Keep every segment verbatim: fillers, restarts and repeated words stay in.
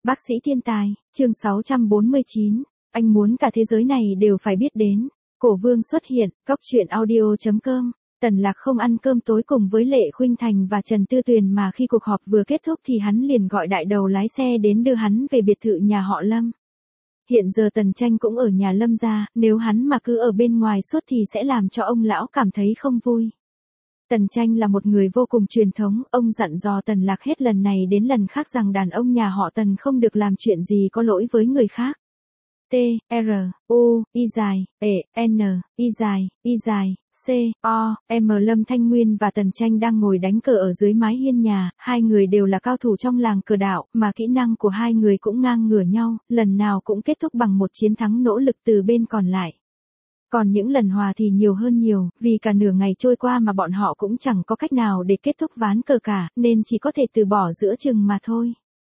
Bác sĩ thiên tài, chương sáu trăm bốn mươi chín, anh muốn cả thế giới này đều phải biết đến. Cổ Vương xuất hiện, cốc truyện audio chấm com. Tần Lạc không ăn cơm tối cùng với Lệ Khuynh Thành và Trần Tư Tuyền mà khi cuộc họp vừa kết thúc thì hắn liền gọi đại đầu lái xe đến đưa hắn về biệt thự nhà họ Lâm. Hiện giờ Tần Tranh cũng ở nhà Lâm gia, nếu hắn mà cứ ở bên ngoài suốt thì sẽ làm cho ông lão cảm thấy không vui. Tần Tranh là một người vô cùng truyền thống, ông dặn dò Tần Lạc hết lần này đến lần khác rằng đàn ông nhà họ Tần không được làm chuyện gì có lỗi với người khác. T, R, U, Y dài, E, N, Y dài, Y dài, C, O, M. Lâm Thanh Nguyên và Tần Tranh đang ngồi đánh cờ ở dưới mái hiên nhà, hai người đều là cao thủ trong làng cờ đạo, mà kỹ năng của hai người cũng ngang ngửa nhau, lần nào cũng kết thúc bằng một chiến thắng nỗ lực từ bên còn lại. Còn những lần hòa thì nhiều hơn nhiều, vì cả nửa ngày trôi qua mà bọn họ cũng chẳng có cách nào để kết thúc ván cờ cả, nên chỉ có thể từ bỏ giữa chừng mà thôi.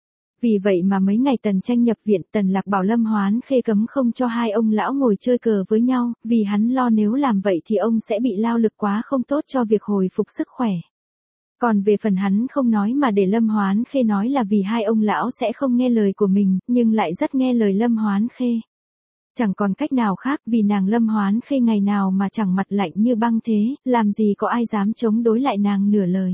Vì vậy mà mấy ngày Tần Tranh nhập viện, Tần Lạc bảo Lâm Hoán Khê cấm không cho hai ông lão ngồi chơi cờ với nhau, vì hắn lo nếu làm vậy thì ông sẽ bị lao lực quá không tốt cho việc hồi phục sức khỏe. Còn về phần hắn không nói mà để Lâm Hoán Khê nói là vì hai ông lão sẽ không nghe lời của mình, nhưng lại rất nghe lời Lâm Hoán Khê. Chẳng còn cách nào khác vì nàng Lâm Hoán Khê ngày nào mà chẳng mặt lạnh như băng thế, làm gì có ai dám chống đối lại nàng nửa lời.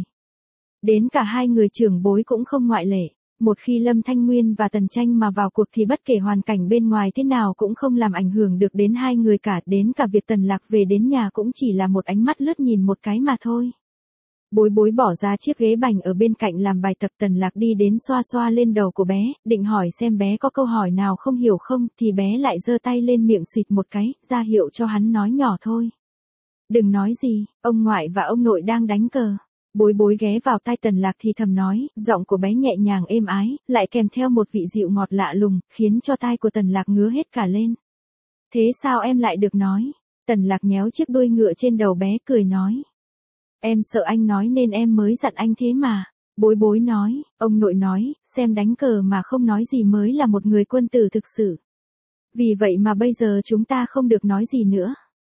Đến cả hai người trưởng bối cũng không ngoại lệ. Một khi Lâm Thanh Nguyên và Tần Tranh mà vào cuộc thì bất kể hoàn cảnh bên ngoài thế nào cũng không làm ảnh hưởng được đến hai người cả, đến cả việc Tần Lạc về đến nhà cũng chỉ là một ánh mắt lướt nhìn một cái mà thôi. Bối bối bỏ ra chiếc ghế bành ở bên cạnh làm bài tập, Tần Lạc đi đến xoa xoa lên đầu của bé, định hỏi xem bé có câu hỏi nào không hiểu không, thì bé lại giơ tay lên miệng xịt một cái, ra hiệu cho hắn nói nhỏ thôi. Đừng nói gì, ông ngoại và ông nội đang đánh cờ. Bối bối ghé vào tai Tần Lạc thì thầm nói, giọng của bé nhẹ nhàng êm ái, lại kèm theo một vị dịu ngọt lạ lùng, khiến cho tai của Tần Lạc ngứa hết cả lên. Thế sao em lại được nói? Tần Lạc nhéo chiếc đuôi ngựa trên đầu bé cười nói. Em sợ anh nói nên em mới dặn anh thế mà. Bối bối nói, ông nội nói, xem đánh cờ mà không nói gì mới là một người quân tử thực sự. Vì vậy mà bây giờ chúng ta không được nói gì nữa.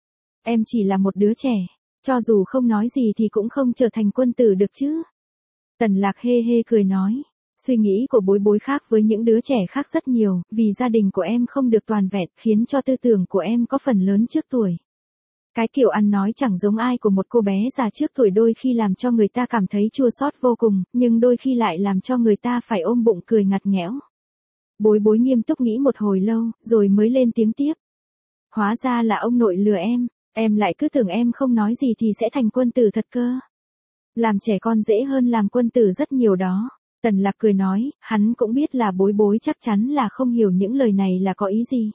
Em chỉ là một đứa trẻ. Cho dù không nói gì thì cũng không trở thành quân tử được chứ. Tần Lạc hê hê cười nói. Suy nghĩ của bối bối khác với những đứa trẻ khác rất nhiều, vì gia đình của em không được toàn vẹn, khiến cho tư tưởng của em có phần lớn trước tuổi. Cái kiểu ăn nói chẳng giống ai của một cô bé già trước tuổi đôi khi làm cho người ta cảm thấy chua xót vô cùng, nhưng đôi khi lại làm cho người ta phải ôm bụng cười ngặt nghẽo. Bối bối nghiêm túc nghĩ một hồi lâu, rồi mới lên tiếng tiếp. Hóa ra là ông nội lừa em. Em lại cứ tưởng em không nói gì thì sẽ thành quân tử thật cơ. Làm trẻ con dễ hơn làm quân tử rất nhiều đó. Tần Lạc cười nói, hắn cũng biết là bối bối chắc chắn là không hiểu những lời này là có ý gì.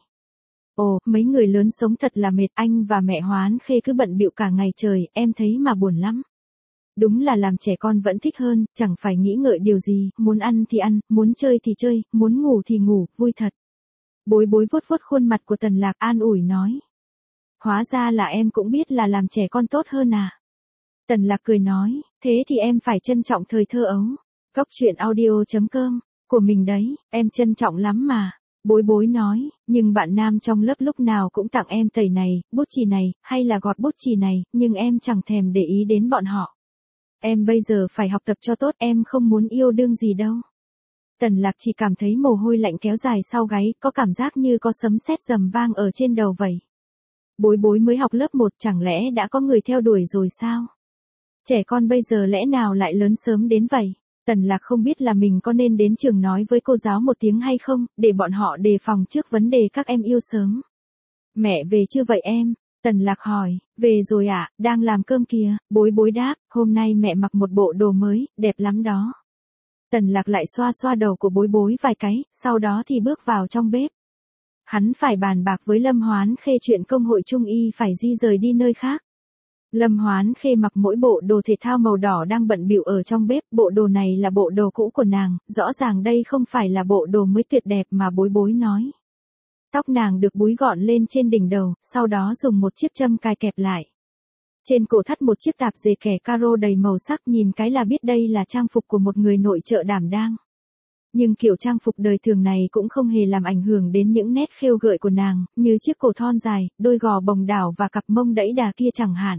Ồ, mấy người lớn sống thật là mệt, anh và mẹ Hoán Khê cứ bận bịu cả ngày trời, em thấy mà buồn lắm. Đúng là làm trẻ con vẫn thích hơn, chẳng phải nghĩ ngợi điều gì, muốn ăn thì ăn, muốn chơi thì chơi, muốn ngủ thì ngủ, vui thật. Bối bối vuốt vuốt khuôn mặt của Tần Lạc an ủi nói. Hóa ra là em cũng biết là làm trẻ con tốt hơn à. Tần Lạc cười nói, thế thì em phải trân trọng thời thơ ấu. Cốc truyện audio chấm com, của mình đấy, em trân trọng lắm mà. Bối bối nói, nhưng bạn nam trong lớp lúc nào cũng tặng em tẩy này, bút chì này, hay là gọt bút chì này, nhưng em chẳng thèm để ý đến bọn họ. Em bây giờ phải học tập cho tốt, em không muốn yêu đương gì đâu. Tần Lạc chỉ cảm thấy mồ hôi lạnh kéo dài sau gáy, có cảm giác như có sấm sét rầm vang ở trên đầu vậy. Bối bối mới học lớp một, chẳng lẽ đã có người theo đuổi rồi sao? Trẻ con bây giờ lẽ nào lại lớn sớm đến vậy? Tần Lạc không biết là mình có nên đến trường nói với cô giáo một tiếng hay không, để bọn họ đề phòng trước vấn đề các em yêu sớm. Mẹ về chưa vậy em? Tần Lạc hỏi, về rồi ạ, à, đang làm cơm kìa. Bối bối đáp, hôm nay mẹ mặc một bộ đồ mới, đẹp lắm đó. Tần Lạc lại xoa xoa đầu của bối bối vài cái, sau đó thì bước vào trong bếp. Hắn phải bàn bạc với Lâm Hoán Khê chuyện công hội Trung Y phải di rời đi nơi khác. Lâm Hoán Khê mặc mỗi bộ đồ thể thao màu đỏ đang bận bịu ở trong bếp, bộ đồ này là bộ đồ cũ của nàng, rõ ràng đây không phải là bộ đồ mới tuyệt đẹp mà bối bối nói. Tóc nàng được búi gọn lên trên đỉnh đầu, sau đó dùng một chiếc châm cài kẹp lại. Trên cổ thắt một chiếc tạp dề kẻ caro đầy màu sắc, nhìn cái là biết đây là trang phục của một người nội trợ đảm đang. Nhưng kiểu trang phục đời thường này cũng không hề làm ảnh hưởng đến những nét khêu gợi của nàng, như chiếc cổ thon dài, đôi gò bồng đảo và cặp mông đẫy đà kia chẳng hạn.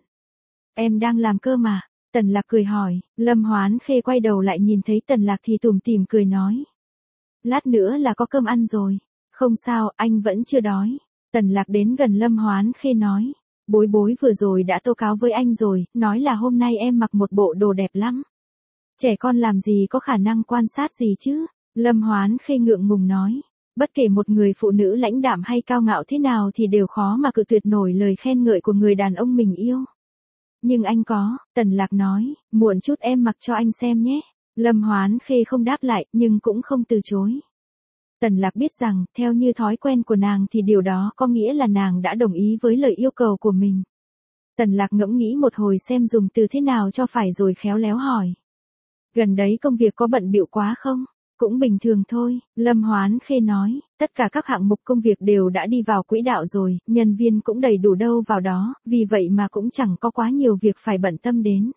Em đang làm cơ mà? Tần Lạc cười hỏi. Lâm Hoán Khê quay đầu lại nhìn thấy Tần Lạc thì tủm tỉm cười nói. lát nữa là có cơm ăn rồi. Không sao, anh vẫn chưa đói. Tần Lạc đến gần Lâm Hoán Khê nói. Bối bối vừa rồi đã tố cáo với anh rồi, nói là hôm nay em mặc một bộ đồ đẹp lắm. Trẻ con làm gì có khả năng quan sát gì chứ? Lâm Hoán Khê ngượng ngùng nói. Bất kể một người phụ nữ lãnh đạm hay cao ngạo thế nào thì đều khó mà cự tuyệt nổi lời khen ngợi của người đàn ông mình yêu. Nhưng anh có, Tần Lạc nói, muộn chút em mặc cho anh xem nhé. Lâm Hoán Khê không đáp lại, nhưng cũng không từ chối. Tần Lạc biết rằng, theo như thói quen của nàng thì điều đó có nghĩa là nàng đã đồng ý với lời yêu cầu của mình. Tần Lạc ngẫm nghĩ một hồi xem dùng từ thế nào cho phải rồi khéo léo hỏi. Gần đấy công việc có bận bịu quá không? Cũng bình thường thôi, Lâm Hoán Khê nói, tất cả các hạng mục công việc đều đã đi vào quỹ đạo rồi, nhân viên cũng đầy đủ đâu vào đó, vì vậy mà cũng chẳng có quá nhiều việc phải bận tâm đến.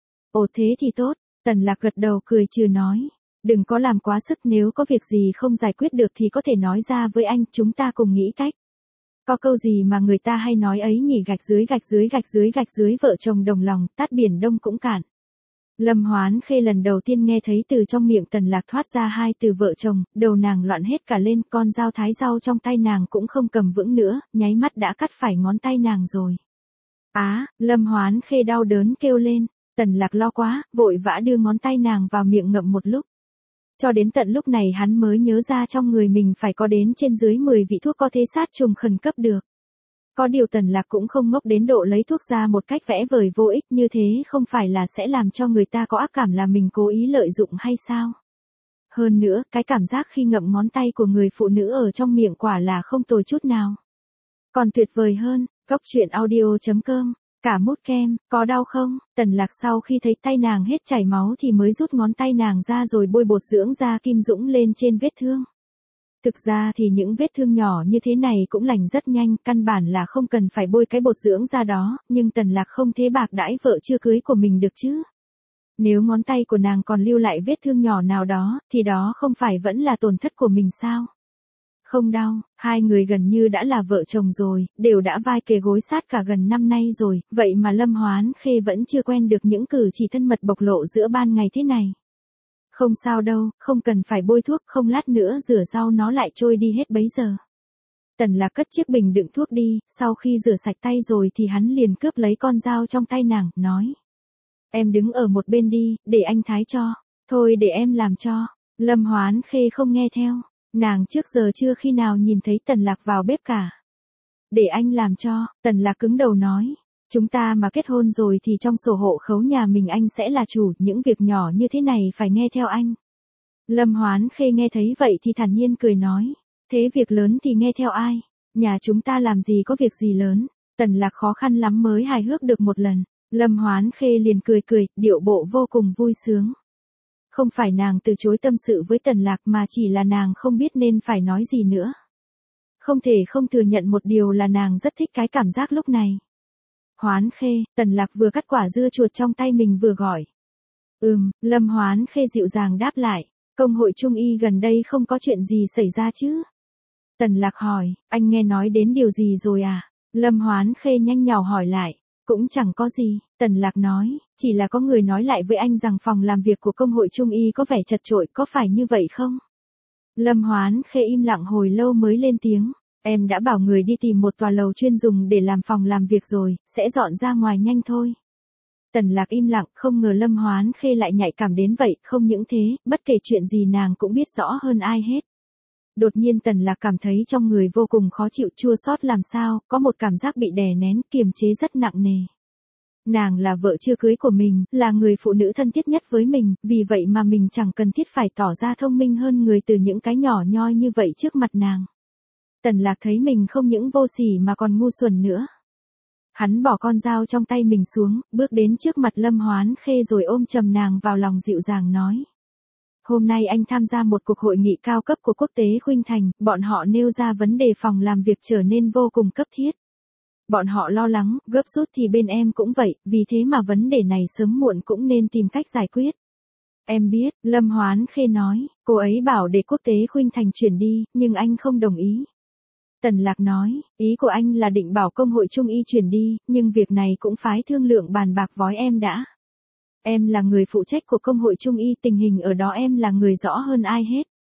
Ồ thế thì tốt, Tần Lạc gật đầu cười trừ nói, đừng có làm quá sức, nếu có việc gì không giải quyết được thì có thể nói ra với anh, chúng ta cùng nghĩ cách. Có câu gì mà người ta hay nói ấy nhỉ, gạch dưới gạch dưới gạch dưới gạch dưới vợ chồng đồng lòng, tát biển đông cũng cạn. Lâm Hoán Khê lần đầu tiên nghe thấy từ trong miệng Tần Lạc thoát ra hai từ vợ chồng, đầu nàng loạn hết cả lên, con dao thái rau trong tay nàng cũng không cầm vững nữa, nháy mắt đã cắt phải ngón tay nàng rồi. Á, Lâm Hoán Khê đau đớn kêu lên, Tần Lạc lo quá, vội vã đưa ngón tay nàng vào miệng ngậm một lúc. Cho đến tận lúc này hắn mới nhớ ra trong người mình phải có đến trên dưới mười vị thuốc có thể sát trùng khẩn cấp được. Có điều Tần Lạc cũng không ngốc đến độ lấy thuốc ra một cách vẽ vời vô ích, như thế không phải là sẽ làm cho người ta có ác cảm là mình cố ý lợi dụng hay sao? Hơn nữa, cái cảm giác khi ngậm ngón tay của người phụ nữ ở trong miệng quả là không tồi chút nào. Còn tuyệt vời hơn, Cóc Truyện Audio chấm com, cả mút kem, có đau không? Tần Lạc sau khi thấy tay nàng hết chảy máu thì mới rút ngón tay nàng ra rồi bôi bột dưỡng da kim dũng lên trên vết thương. Thực ra thì những vết thương nhỏ như thế này cũng lành rất nhanh, căn bản là không cần phải bôi cái bột dưỡng da đó, nhưng Tần Lạc không thế bạc đãi vợ chưa cưới của mình được chứ. Nếu ngón tay của nàng còn lưu lại vết thương nhỏ nào đó, thì đó không phải vẫn là tổn thất của mình sao? Không đau, hai người gần như đã là vợ chồng rồi, đều đã vai kề gối sát cả gần năm nay rồi, vậy mà Lâm Hoán Khê vẫn chưa quen được những cử chỉ thân mật bộc lộ giữa ban ngày thế này. Không sao đâu, không cần phải bôi thuốc, không lát nữa rửa rau nó lại trôi đi hết bấy giờ. Tần Lạc cất chiếc bình đựng thuốc đi, sau khi rửa sạch tay rồi thì hắn liền cướp lấy con dao trong tay nàng, nói. Em đứng ở một bên đi, để anh thái cho. Thôi để em làm cho. Lâm Hoán Khê không nghe theo. Nàng trước giờ chưa khi nào nhìn thấy Tần Lạc vào bếp cả. Để anh làm cho, Tần Lạc cứng đầu nói. Chúng ta mà kết hôn rồi thì trong sổ hộ khấu nhà mình anh sẽ là chủ, những việc nhỏ như thế này phải nghe theo anh. Lâm Hoán Khê nghe thấy vậy thì thản nhiên cười nói. Thế việc lớn thì nghe theo ai? Nhà chúng ta làm gì có việc gì lớn? Tần Lạc khó khăn lắm mới hài hước được một lần. Lâm Hoán Khê liền cười cười, điệu bộ vô cùng vui sướng. Không phải nàng từ chối tâm sự với Tần Lạc mà chỉ là nàng không biết nên phải nói gì nữa. Không thể không thừa nhận một điều là nàng rất thích cái cảm giác lúc này. Hoán Khê, Tần Lạc vừa cắt quả dưa chuột trong tay mình vừa gọi. Ừm, Lâm Hoán Khê dịu dàng đáp lại. Công hội Trung y gần đây không có chuyện gì xảy ra chứ? Tần Lạc hỏi, anh nghe nói đến điều gì rồi à? Lâm Hoán Khê nhanh nhảu hỏi lại. Cũng chẳng có gì, Tần Lạc nói, chỉ là có người nói lại với anh rằng phòng làm việc của công hội Trung y có vẻ chật chội, có phải như vậy không? Lâm Hoán Khê im lặng hồi lâu mới lên tiếng. Em đã bảo người đi tìm một tòa lầu chuyên dùng để làm phòng làm việc rồi, sẽ dọn ra ngoài nhanh thôi. Tần Lạc im lặng, không ngờ Lâm Hoán Khê lại nhạy cảm đến vậy, không những thế, bất kể chuyện gì nàng cũng biết rõ hơn ai hết. Đột nhiên Tần Lạc cảm thấy trong người vô cùng khó chịu, chua xót làm sao, có một cảm giác bị đè nén, kiềm chế rất nặng nề. Nàng là vợ chưa cưới của mình, là người phụ nữ thân thiết nhất với mình, vì vậy mà mình chẳng cần thiết phải tỏ ra thông minh hơn người từ những cái nhỏ nhoi như vậy trước mặt nàng. Tần Lạc thấy mình không những vô sỉ mà còn ngu xuẩn nữa. Hắn bỏ con dao trong tay mình xuống, bước đến trước mặt Lâm Hoán Khê rồi ôm chầm nàng vào lòng dịu dàng nói. Hôm nay anh tham gia một cuộc hội nghị cao cấp của quốc tế Khuynh Thành, bọn họ nêu ra vấn đề phòng làm việc trở nên vô cùng cấp thiết. Bọn họ lo lắng, gấp rút thì bên em cũng vậy, vì thế mà vấn đề này sớm muộn cũng nên tìm cách giải quyết. Em biết, Lâm Hoán Khê nói, cô ấy bảo để quốc tế Khuynh Thành chuyển đi, nhưng anh không đồng ý. Tần Lạc nói, ý của anh là định bảo công hội Trung y chuyển đi, nhưng việc này cũng phái thương lượng bàn bạc với em đã. Em là người phụ trách của công hội Trung y, tình hình ở đó em là người rõ hơn ai hết.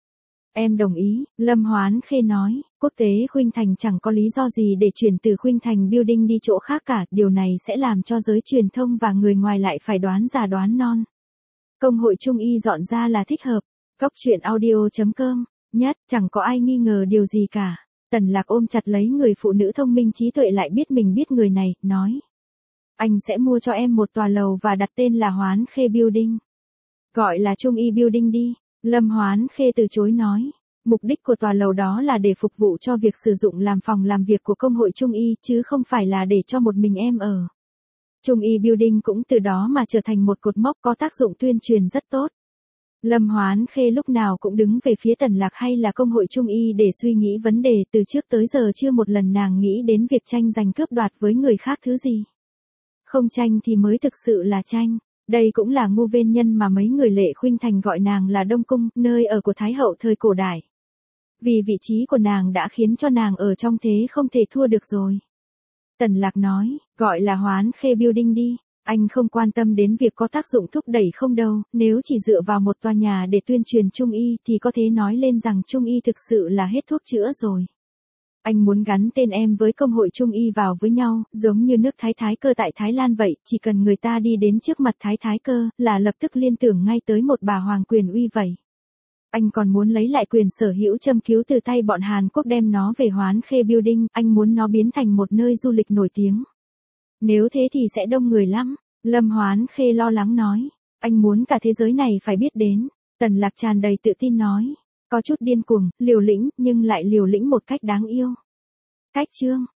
Em đồng ý, Lâm Hoán Khê nói, quốc tế Khuynh Thành chẳng có lý do gì để chuyển từ Khuynh Thành Building đi chỗ khác cả, điều này sẽ làm cho giới truyền thông và người ngoài lại phải đoán già đoán non. Công hội Trung y dọn ra là thích hợp. Cóc truyện audio chấm com, nhất, chẳng có ai nghi ngờ điều gì cả. Tần Lạc ôm chặt lấy người phụ nữ thông minh trí tuệ lại biết mình biết người này, nói. Anh sẽ mua cho em một tòa lầu và đặt tên là Hoán Khê Building. Gọi là Trung y Building đi. Lâm Hoán Khê từ chối nói. Mục đích của tòa lầu đó là để phục vụ cho việc sử dụng làm phòng làm việc của công hội Trung y, chứ không phải là để cho một mình em ở. Trung y Building cũng từ đó mà trở thành một cột mốc có tác dụng tuyên truyền rất tốt. Lâm Hoán Khê lúc nào cũng đứng về phía Tần Lạc hay là công hội Trung y để suy nghĩ vấn đề, từ trước tới giờ chưa một lần nàng nghĩ đến việc tranh giành cướp đoạt với người khác thứ gì. Không tranh thì mới thực sự là tranh. Đây cũng là ngu vên nhân mà mấy người Lệ Khuynh Thành gọi nàng là Đông Cung, nơi ở của Thái hậu thời cổ đại. Vì vị trí của nàng đã khiến cho nàng ở trong thế không thể thua được rồi. Tần Lạc nói, gọi là Hoán Khê Building đi, anh không quan tâm đến việc có tác dụng thúc đẩy không đâu, nếu chỉ dựa vào một tòa nhà để tuyên truyền Trung y thì có thể nói lên rằng Trung y thực sự là hết thuốc chữa rồi. Anh muốn gắn tên em với công hội Trung y vào với nhau, giống như nước Thái Thái Cơ tại Thái Lan vậy, chỉ cần người ta đi đến trước mặt Thái Thái Cơ là lập tức liên tưởng ngay tới một bà hoàng quyền uy vậy. Anh còn muốn lấy lại quyền sở hữu châm cứu từ tay bọn Hàn Quốc đem nó về Hoán Khê Building, anh muốn nó biến thành một nơi du lịch nổi tiếng. Nếu thế thì sẽ đông người lắm, Lâm Hoán Khê lo lắng nói. Anh muốn cả thế giới này phải biết đến. Tần Lạc tràn đầy tự tin nói. Có chút điên cuồng, liều lĩnh, nhưng lại liều lĩnh một cách đáng yêu. Cách chương